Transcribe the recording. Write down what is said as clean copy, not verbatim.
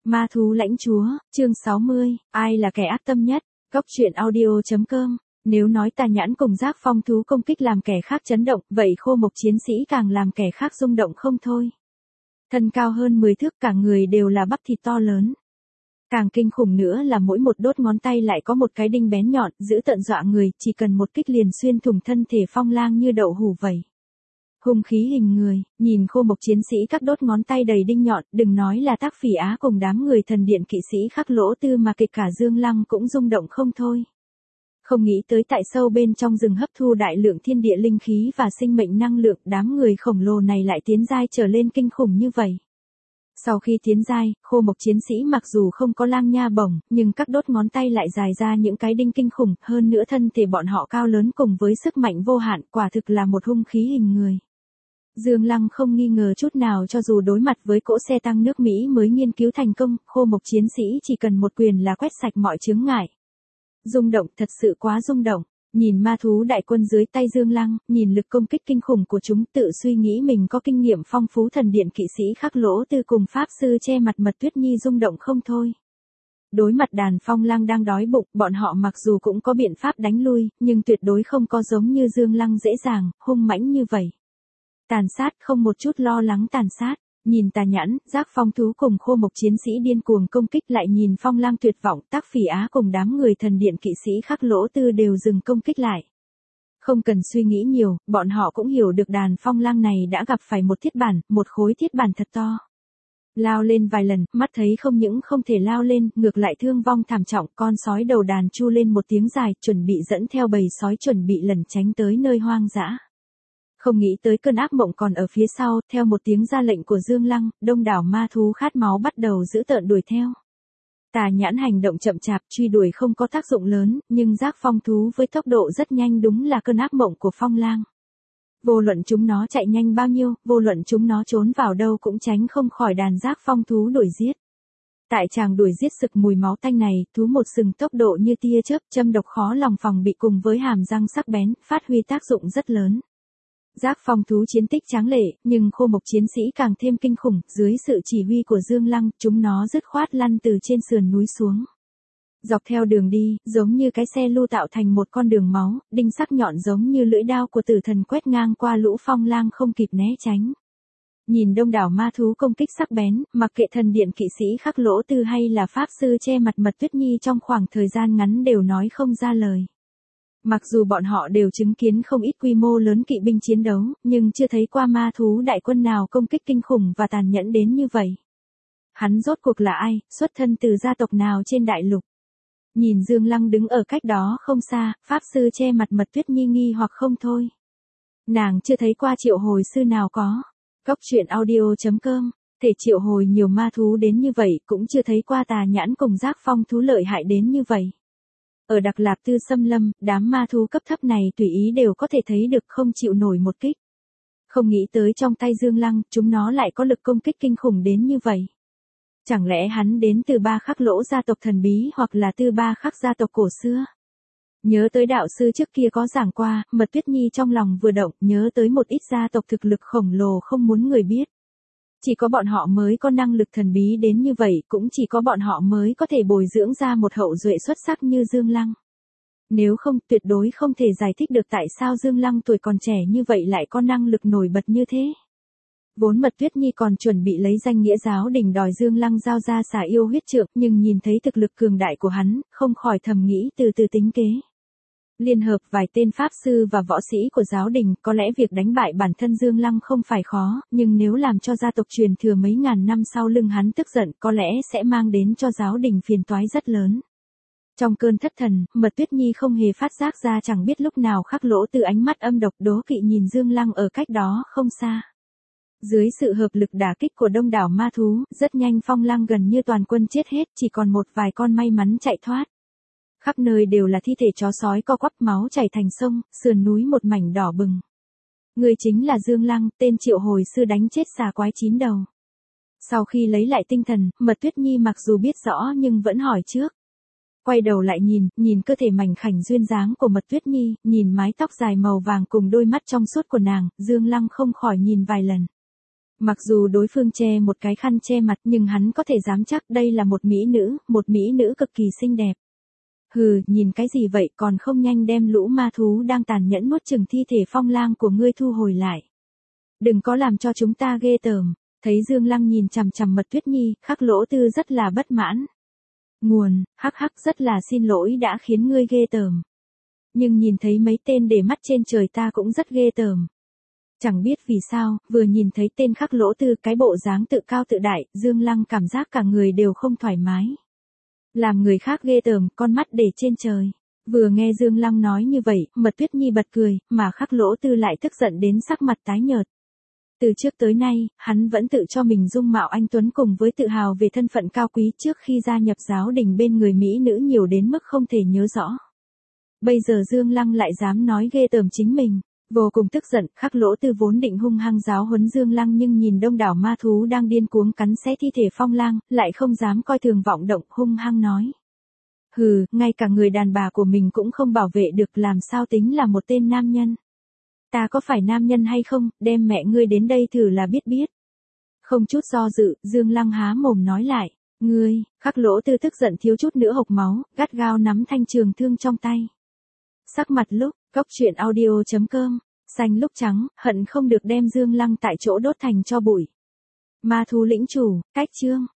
Ma thú lãnh chúa, chương 60, ai là kẻ ác tâm nhất? Góc truyện audio.com. Nếu nói tà nhãn cùng giác phong thú công kích làm kẻ khác chấn động, vậy khô mộc chiến sĩ càng làm kẻ khác rung động không thôi. Thân cao hơn 10 thước, cả người đều là bắp thịt to lớn. Càng kinh khủng nữa là mỗi một đốt ngón tay lại có một cái đinh bén nhọn, giữ tận dọa người, chỉ cần một kích liền xuyên thủng thân thể Phong Lang như đậu hũ vậy. Hung khí hình người, nhìn khô mộc chiến sĩ các đốt ngón tay đầy đinh nhọn, đừng nói là Tác Phỉ Á cùng đám người thần điện kỵ sĩ Khắc Lỗ Tư mà kịch cả Dương Lăng cũng rung động không thôi. Không nghĩ tới tại sâu bên trong rừng hấp thu đại lượng thiên địa linh khí và sinh mệnh năng lượng, đám người khổng lồ này lại tiến giai trở lên kinh khủng như vậy. Sau khi tiến giai, khô mộc chiến sĩ mặc dù không có lang nha bổng, nhưng các đốt ngón tay lại dài ra những cái đinh kinh khủng, hơn nữa thân thể bọn họ cao lớn cùng với sức mạnh vô hạn, quả thực là một hung khí hình người. Dương Lăng không nghi ngờ chút nào, cho dù đối mặt với cỗ xe tăng nước Mỹ mới nghiên cứu thành công, khô mộc chiến sĩ chỉ cần một quyền là quét sạch mọi chướng ngại. Rung động, thật sự quá rung động. Nhìn ma thú đại quân dưới tay Dương Lăng, nhìn lực công kích kinh khủng của chúng, tự suy nghĩ mình có kinh nghiệm phong phú, thần điện kỵ sĩ Khắc Lỗ Tư cùng pháp sư che mặt Mật Tuyết Nhi rung động không thôi. Đối mặt đàn Phong Lang đang đói bụng, bọn họ mặc dù cũng có biện pháp đánh lui, nhưng tuyệt đối không có giống như Dương Lăng dễ dàng, hung mãnh như vậy. Tàn sát, không một chút lo lắng tàn sát. Nhìn tà nhãn, giác phong thú cùng khô mộc chiến sĩ điên cuồng công kích, lại nhìn Phong Lang tuyệt vọng, Tác Phỉ Á cùng đám người thần điện kỵ sĩ Khắc Lỗ Tư đều dừng công kích lại. Không cần suy nghĩ nhiều, bọn họ cũng hiểu được đàn Phong Lang này đã gặp phải một thiết bản, một khối thiết bản thật to. Lao lên vài lần, mắt thấy không những không thể lao lên, ngược lại thương vong thảm trọng, con sói đầu đàn chu lên một tiếng dài, chuẩn bị dẫn theo bầy sói chuẩn bị lẩn tránh tới nơi hoang dã. Không nghĩ tới cơn ác mộng còn ở phía sau, theo một tiếng ra lệnh của Dương Lăng, đông đảo ma thú khát máu bắt đầu dữ tợn đuổi theo. Tà nhãn hành động chậm chạp, truy đuổi không có tác dụng lớn, nhưng giác phong thú với tốc độ rất nhanh đúng là cơn ác mộng của Phong Lang. Vô luận chúng nó chạy nhanh bao nhiêu, vô luận chúng nó trốn vào đâu cũng tránh không khỏi đàn giác phong thú đuổi giết. Tại tràng đuổi giết sực mùi máu tanh này, thú một sừng tốc độ như tia chớp, châm độc khó lòng phòng bị cùng với hàm răng sắc bén, phát huy tác dụng rất lớn. Giác phong thú chiến tích tráng lệ, nhưng khô mộc chiến sĩ càng thêm kinh khủng, dưới sự chỉ huy của Dương Lăng, chúng nó dứt khoát lăn từ trên sườn núi xuống. Dọc theo đường đi, giống như cái xe lưu tạo thành một con đường máu, đinh sắc nhọn giống như lưỡi đao của tử thần quét ngang qua lũ Phong Lang không kịp né tránh. Nhìn đông đảo ma thú công kích sắc bén, mặc kệ thần điện kỵ sĩ Khắc Lỗ Tư hay là pháp sư che mặt Mật Tuyết Nhi trong khoảng thời gian ngắn đều nói không ra lời. Mặc dù bọn họ đều chứng kiến không ít quy mô lớn kỵ binh chiến đấu, nhưng chưa thấy qua ma thú đại quân nào công kích kinh khủng và tàn nhẫn đến như vậy. Hắn rốt cuộc là ai, xuất thân từ gia tộc nào trên đại lục? Nhìn Dương Lăng đứng ở cách đó không xa, pháp sư che mặt Mật Tuyết Nhi nghi hoặc không thôi. Nàng chưa thấy qua triệu hồi sư nào có. Góc truyện audio.com, thể triệu hồi nhiều ma thú đến như vậy, cũng chưa thấy qua tà nhãn cùng giác phong thú lợi hại đến như vậy. Ở Đặc Lạp Tư Xâm Lâm, đám ma thú cấp thấp này tùy ý đều có thể thấy được không chịu nổi một kích. Không nghĩ tới trong tay Dương Lăng, chúng nó lại có lực công kích kinh khủng đến như vậy. Chẳng lẽ hắn đến từ Ba Khắc Lỗ gia tộc thần bí hoặc là từ Ba Khắc gia tộc cổ xưa? Nhớ tới đạo sư trước kia có giảng qua, Mật Tuyết Nhi trong lòng vừa động, nhớ tới một ít gia tộc thực lực khổng lồ không muốn người biết. Chỉ có bọn họ mới có năng lực thần bí đến như vậy, cũng chỉ có bọn họ mới có thể bồi dưỡng ra một hậu duệ xuất sắc như Dương Lăng. Nếu không, tuyệt đối không thể giải thích được tại sao Dương Lăng tuổi còn trẻ như vậy lại có năng lực nổi bật như thế. Vốn Mật Tuyết Nhi còn chuẩn bị lấy danh nghĩa giáo đình đòi Dương Lăng giao ra xà yêu huyết trượng, nhưng nhìn thấy thực lực cường đại của hắn, không khỏi thầm nghĩ từ từ tính kế. Liên hợp vài tên pháp sư và võ sĩ của giáo đình, có lẽ việc đánh bại bản thân Dương Lăng không phải khó, nhưng nếu làm cho gia tộc truyền thừa mấy ngàn năm sau lưng hắn tức giận, có lẽ sẽ mang đến cho giáo đình phiền toái rất lớn. Trong cơn thất thần, Mật Tuyết Nhi không hề phát giác ra, chẳng biết lúc nào Khắc Lỗ Tư ánh mắt âm độc đố kỵ nhìn Dương Lăng ở cách đó không xa. Dưới sự hợp lực đả kích của đông đảo ma thú, rất nhanh Phong Lang gần như toàn quân chết hết, chỉ còn một vài con may mắn chạy thoát. Khắp nơi đều là thi thể chó sói co quắp, máu chảy thành sông, sườn núi một mảnh đỏ bừng. Người chính là Dương Lăng, tên triệu hồi sư đánh chết xà quái 9 đầu. Sau khi lấy lại tinh thần, Mật Tuyết Nhi mặc dù biết rõ nhưng vẫn hỏi trước. Quay đầu lại nhìn cơ thể mảnh khảnh duyên dáng của Mật Tuyết Nhi, nhìn mái tóc dài màu vàng cùng đôi mắt trong suốt của nàng, Dương Lăng không khỏi nhìn vài lần. Mặc dù đối phương che một cái khăn che mặt nhưng hắn có thể dám chắc đây là một mỹ nữ cực kỳ xinh đẹp. Hừ, nhìn cái gì vậy, còn không nhanh đem lũ ma thú đang tàn nhẫn nuốt chửng thi thể Phong Lang của ngươi thu hồi lại. Đừng có làm cho chúng ta ghê tởm. Thấy Dương Lăng nhìn chằm chằm Mật Tuyết Nhi, Khắc Lỗ Tư rất là bất mãn. Nguồn, hắc hắc, rất là xin lỗi đã khiến ngươi ghê tởm. Nhưng nhìn thấy mấy tên để mắt trên trời ta cũng rất ghê tởm. Chẳng biết vì sao, vừa nhìn thấy tên Khắc Lỗ Tư cái bộ dáng tự cao tự đại, Dương Lăng cảm giác cả người đều không thoải mái. Làm người khác ghê tởm, con mắt để trên trời. Vừa nghe Dương Lăng nói như vậy, Mật Tuyết Nhi bật cười, mà Khắc Lỗ Tư lại tức giận đến sắc mặt tái nhợt. Từ trước tới nay, hắn vẫn tự cho mình dung mạo anh tuấn cùng với tự hào về thân phận cao quý trước khi gia nhập giáo đình bên người mỹ nữ nhiều đến mức không thể nhớ rõ. Bây giờ Dương Lăng lại dám nói ghê tởm chính mình. Vô cùng tức giận, Khắc Lỗ Tư vốn định hung hăng giáo huấn Dương Lăng nhưng nhìn đông đảo ma thú đang điên cuồng cắn xé thi thể Phong Lang, lại không dám coi thường vọng động, hung hăng nói. Hừ, ngay cả người đàn bà của mình cũng không bảo vệ được, làm sao tính là một tên nam nhân. Ta có phải nam nhân hay không, đem mẹ ngươi đến đây thử là biết. Không chút do dự, Dương Lăng há mồm nói lại. Ngươi, Khắc Lỗ Tư tức giận thiếu chút nữa hộc máu, gắt gao nắm thanh trường thương trong tay. Sắc mặt lúc, coctruyện.audio.com, xanh lúc trắng, hận không được đem Dương Lăng tại chỗ đốt thành tro bụi. Ma thú lĩnh chủ, cách chương.